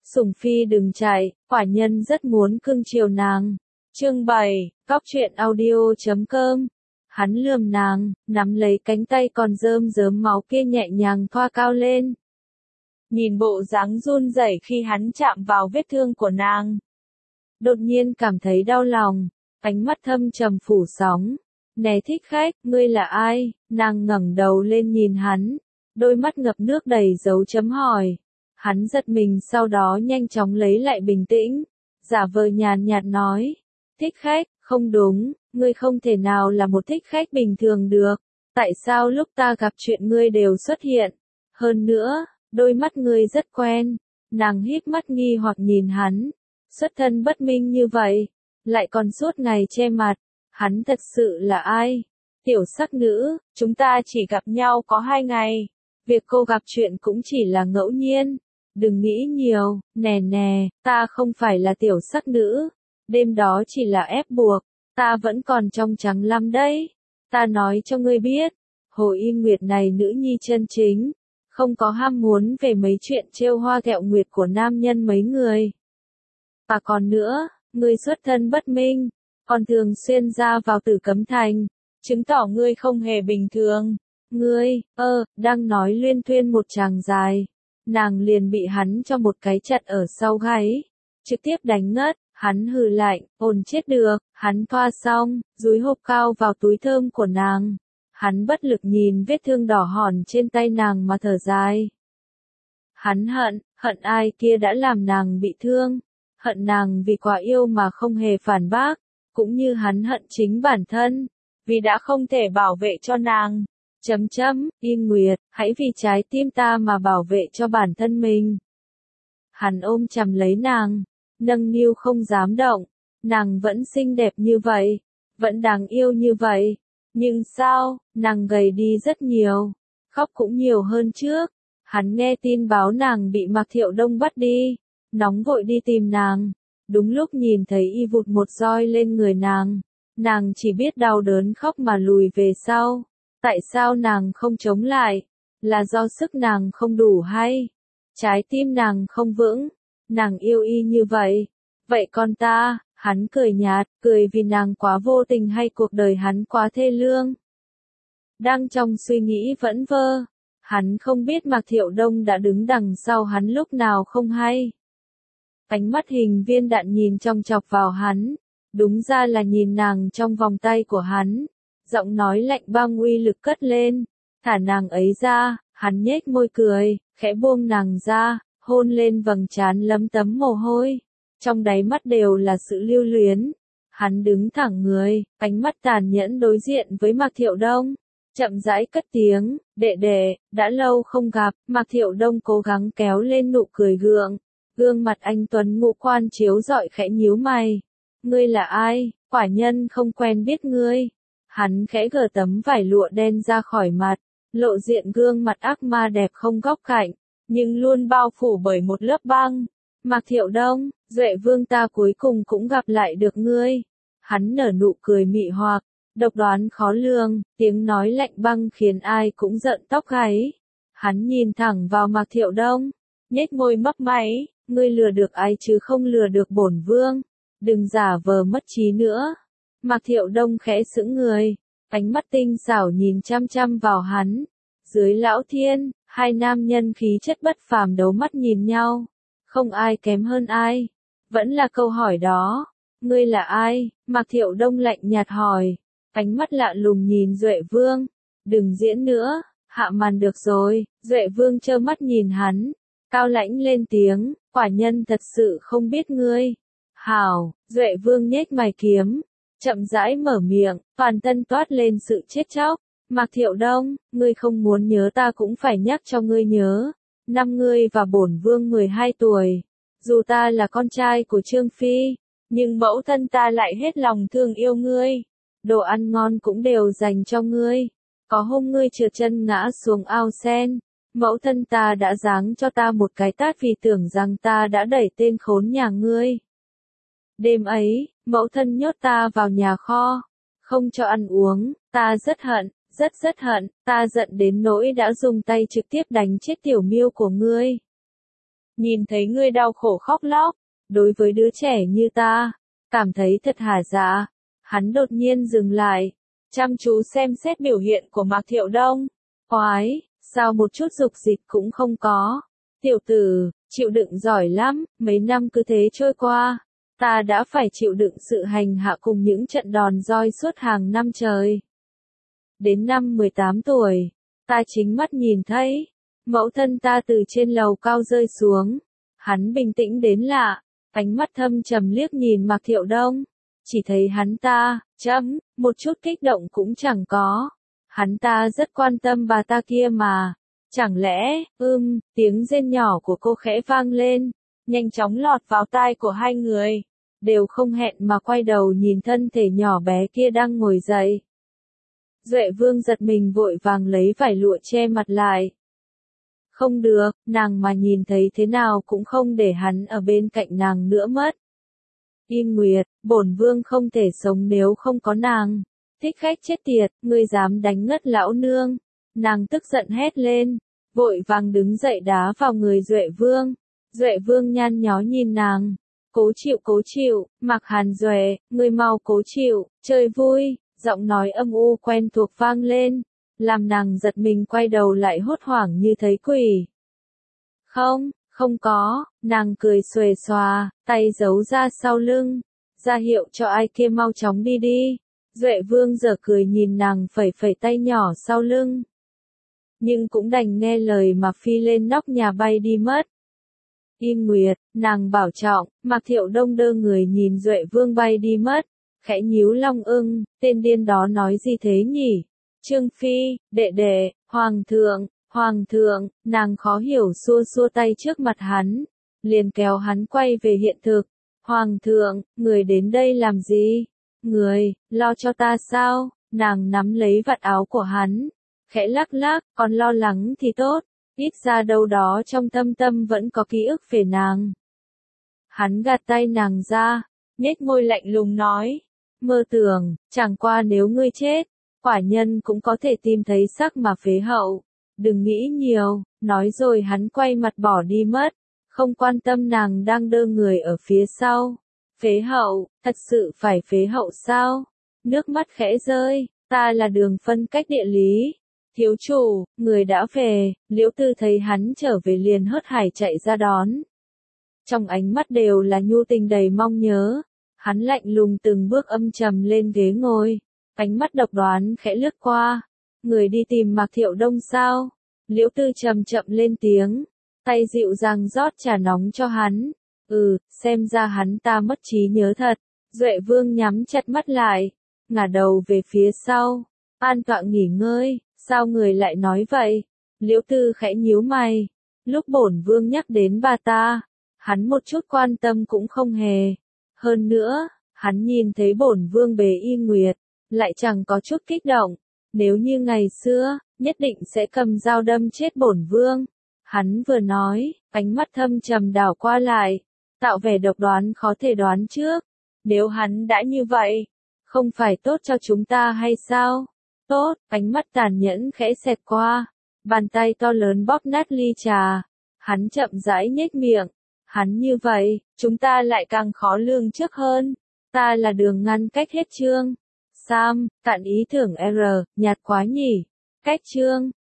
Sủng phi đừng chạy, quả nhân rất muốn cưng chiều nàng. Chương 7, Cóc truyện audio.com. Hắn lườm nàng, nắm lấy cánh tay còn rơm rớm máu kia nhẹ nhàng thoa cao lên. Nhìn bộ dáng run rẩy khi hắn chạm vào vết thương của nàng. Đột nhiên cảm thấy đau lòng, ánh mắt thâm trầm phủ sóng. Nè thích khách, ngươi là ai? Nàng ngẩng đầu lên nhìn hắn, đôi mắt ngập nước đầy dấu chấm hỏi. Hắn giật mình sau đó nhanh chóng lấy lại bình tĩnh, giả vờ nhàn nhạt nói. Thích khách, không đúng, ngươi không thể nào là một thích khách bình thường được. Tại sao lúc ta gặp chuyện ngươi đều xuất hiện? Hơn nữa, đôi mắt ngươi rất quen. Nàng híp mắt nghi hoặc nhìn hắn. Xuất thân bất minh như vậy, lại còn suốt ngày che mặt. Hắn thật sự là ai? Tiểu sắc nữ, chúng ta chỉ gặp nhau có 2 ngày. Việc cô gặp chuyện cũng chỉ là ngẫu nhiên. Đừng nghĩ nhiều, nè, ta không phải là tiểu sắc nữ. Đêm đó chỉ là ép buộc, ta vẫn còn trong trắng lắm đấy. Ta nói cho ngươi biết, Hồ Yên Nguyệt này nữ nhi chân chính, không có ham muốn về mấy chuyện trêu hoa ghẹo nguyệt của nam nhân mấy người. Và còn nữa, ngươi xuất thân bất minh, còn thường xuyên ra vào Tử Cấm Thành, chứng tỏ ngươi không hề bình thường. Ngươi, đang nói luyên thuyên một tràng dài, nàng liền bị hắn cho một cái chặt ở sau gáy, trực tiếp đánh ngất. Hắn hừ lạnh, ồn chết được, hắn thoa xong, dúi hộp cao vào túi thơm của nàng. Hắn bất lực nhìn vết thương đỏ hòn trên tay nàng mà thở dài. Hắn hận ai kia đã làm nàng bị thương, hận nàng vì quá yêu mà không hề phản bác, cũng như hắn hận chính bản thân, vì đã không thể bảo vệ cho nàng. Yên Nguyệt, hãy vì trái tim ta mà bảo vệ cho bản thân mình. Hắn ôm chầm lấy nàng, nâng niu không dám động, nàng vẫn xinh đẹp như vậy, vẫn đáng yêu như vậy, nhưng sao, nàng gầy đi rất nhiều, khóc cũng nhiều hơn trước. Hắn nghe tin báo nàng bị Mạc Thiệu Đông bắt đi, nóng vội đi tìm nàng, đúng lúc nhìn thấy y vụt một roi lên người nàng chỉ biết đau đớn khóc mà lùi về sau. Tại sao nàng không chống lại? Là do sức nàng không đủ hay? Trái tim nàng không vững? Nàng yêu y như vậy. Vậy còn ta, hắn cười nhạt, cười vì nàng quá vô tình hay cuộc đời hắn quá thê lương. Đang trong suy nghĩ vẩn vơ, hắn không biết Mạc Thiệu Đông đã đứng đằng sau hắn lúc nào không hay. Ánh mắt hình viên đạn nhìn chòng chọc vào hắn, đúng ra là nhìn nàng trong vòng tay của hắn. Giọng nói lạnh băng uy lực cất lên, thả nàng ấy ra. Hắn nhếch môi cười, khẽ buông nàng ra, hôn lên vầng trán lấm tấm mồ hôi, trong đáy mắt đều là sự lưu luyến. Hắn đứng thẳng người, ánh mắt tàn nhẫn đối diện với Mạc Thiệu Đông, chậm rãi cất tiếng, đệ, đã lâu không gặp. Mạc Thiệu Đông cố gắng kéo lên nụ cười gượng, gương mặt anh tuấn ngũ quan chiếu rọi khẽ nhíu mày. Ngươi là ai? Quả nhân không quen biết ngươi. Hắn khẽ gỡ tấm vải lụa đen ra khỏi mặt, lộ diện gương mặt ác ma đẹp không góc cạnh, nhưng luôn bao phủ bởi một lớp băng. Mạc Thiệu Đông, Duệ Vương ta cuối cùng cũng gặp lại được ngươi. Hắn nở nụ cười mị hoặc, độc đoán khó lường, tiếng nói lạnh băng khiến ai cũng giận tóc gáy. Hắn nhìn thẳng vào Mạc Thiệu Đông, nhếch môi mấp máy, ngươi lừa được ai chứ không lừa được bổn vương, đừng giả vờ mất trí nữa. Mạc Thiệu Đông khẽ sững người, ánh mắt tinh xảo nhìn chăm chăm vào hắn. Dưới lão thiên, hai nam nhân khí chất bất phàm đấu mắt nhìn nhau, không ai kém hơn ai. Vẫn là câu hỏi đó, ngươi là ai? Mạc Thiệu Đông lạnh nhạt hỏi, ánh mắt lạ lùng nhìn Duệ Vương. Đừng diễn nữa, hạ màn được rồi. Duệ Vương trơ mắt nhìn hắn, cao lãnh lên tiếng, quả nhân thật sự không biết ngươi. Hảo, Duệ Vương nhếch mày kiếm, chậm rãi mở miệng, toàn thân toát lên sự chết chóc. Mạc Thiệu Đông, ngươi không muốn nhớ ta cũng phải nhắc cho ngươi nhớ. Năm ngươi và bổn vương 12 tuổi. Dù ta là con trai của Trương Phi, nhưng mẫu thân ta lại hết lòng thương yêu ngươi. Đồ ăn ngon cũng đều dành cho ngươi. Có hôm ngươi trượt chân ngã xuống ao sen, mẫu thân ta đã giáng cho ta một cái tát vì tưởng rằng ta đã đẩy tên khốn nhà ngươi. Đêm ấy, mẫu thân nhốt ta vào nhà kho, không cho ăn uống, ta rất hận, rất hận, ta giận đến nỗi đã dùng tay trực tiếp đánh chết tiểu miêu của ngươi. nhìn thấy ngươi đau khổ khóc lóc, đối với đứa trẻ như ta, cảm thấy thật hả dạ. Hắn đột nhiên dừng lại, chăm chú xem xét biểu hiện của Mạc Thiệu Đông. Oái, sao một chút dục dịch cũng không có. Tiểu tử, chịu đựng giỏi lắm, mấy năm cứ thế trôi qua. Ta đã phải chịu đựng sự hành hạ cùng những trận đòn roi suốt hàng năm trời. Đến năm 18 tuổi, ta chính mắt nhìn thấy, mẫu thân ta từ trên lầu cao rơi xuống. Hắn bình tĩnh đến lạ, ánh mắt thâm trầm liếc nhìn Mạc Thiệu Đông. Chỉ thấy hắn ta, một chút kích động cũng chẳng có. Hắn ta rất quan tâm bà ta kia mà. Chẳng lẽ, tiếng rên nhỏ của cô khẽ vang lên, nhanh chóng lọt vào tai của hai người. Đều không hẹn mà quay đầu nhìn thân thể nhỏ bé kia đang ngồi dậy. Duệ Vương giật mình vội vàng lấy vải lụa che mặt lại. Không được, nàng mà nhìn thấy thế nào cũng không để hắn ở bên cạnh nàng nữa mất. Yên Nguyệt, bổn vương không thể sống nếu không có nàng. Thích khách chết tiệt, ngươi dám đánh ngất lão nương. Nàng tức giận hét lên, vội vàng đứng dậy đá vào người Duệ Vương. Duệ Vương nhăn nhó nhìn nàng. Cố chịu, Mạc Hàn Duệ, ngươi mau cố chịu, chơi vui. Giọng nói âm u quen thuộc vang lên, làm nàng giật mình quay đầu lại hốt hoảng như thấy quỷ. Không có, nàng cười xuề xòa, tay giấu ra sau lưng, ra hiệu cho ai kia mau chóng đi đi. Duệ Vương giở cười nhìn nàng phẩy phẩy tay nhỏ sau lưng. Nhưng cũng đành nghe lời mà phi lên nóc nhà bay đi mất. Yên Nguyệt, nàng bảo trọng, Mạc Thiệu Đông đơ người nhìn Duệ Vương bay đi mất. Khẽ nhíu long ưng, tên điên đó nói gì thế nhỉ? Trương Phi, đệ đệ, hoàng thượng, nàng khó hiểu xua xua tay trước mặt hắn, liền kéo hắn quay về hiện thực. Hoàng thượng, người đến đây làm gì? Người, lo cho ta sao? Nàng nắm lấy vạt áo của hắn, khẽ lắc lắc, còn lo lắng thì tốt, ít ra đâu đó trong thâm tâm vẫn có ký ức về nàng. Hắn gạt tay nàng ra, nhếch môi lạnh lùng nói. Mơ tưởng, chẳng qua nếu ngươi chết, quả nhân cũng có thể tìm thấy xác mà phế hậu. Đừng nghĩ nhiều, nói rồi hắn quay mặt bỏ đi mất, không quan tâm nàng đang đơ người ở phía sau. Phế hậu, thật sự phải phế hậu sao? Nước mắt khẽ rơi, ta là Đường phân cách địa lý. Thiếu chủ, người đã về, Liễu Tư thấy hắn trở về liền hớt hải chạy ra đón. Trong ánh mắt đều là nhu tình đầy mong nhớ. Hắn lạnh lùng từng bước âm trầm lên ghế ngồi, ánh mắt độc đoán khẽ lướt qua. Người đi tìm Mạc Thiệu Đông sao? Liễu Tư chậm chậm lên tiếng, tay dịu dàng rót trà nóng cho hắn. Xem ra hắn ta mất trí nhớ thật. Duệ Vương nhắm chặt mắt lại, ngả đầu về phía sau, an tọa nghỉ ngơi. Sao người lại nói vậy? Liễu Tư khẽ nhíu mày. Lúc bổn vương nhắc đến bà ta, hắn một chút quan tâm cũng không hề. Hơn nữa, hắn nhìn thấy bổn vương bế Yên Nguyệt, lại chẳng có chút kích động. Nếu như ngày xưa, nhất định sẽ cầm dao đâm chết bổn vương. Hắn vừa nói, ánh mắt thâm trầm đảo qua lại, tạo vẻ độc đoán khó thể đoán trước. Nếu hắn đã như vậy, không phải tốt cho chúng ta hay sao? Tốt, ánh mắt tàn nhẫn khẽ xẹt qua, bàn tay to lớn bóp nát ly trà. Hắn chậm rãi nhếch miệng. Hắn như vậy, chúng ta lại càng khó lường trước hơn. Ta là Đường ngăn cách hết chương. Sam, cạn ý tưởng R, nhạt quá nhỉ. Cách chương.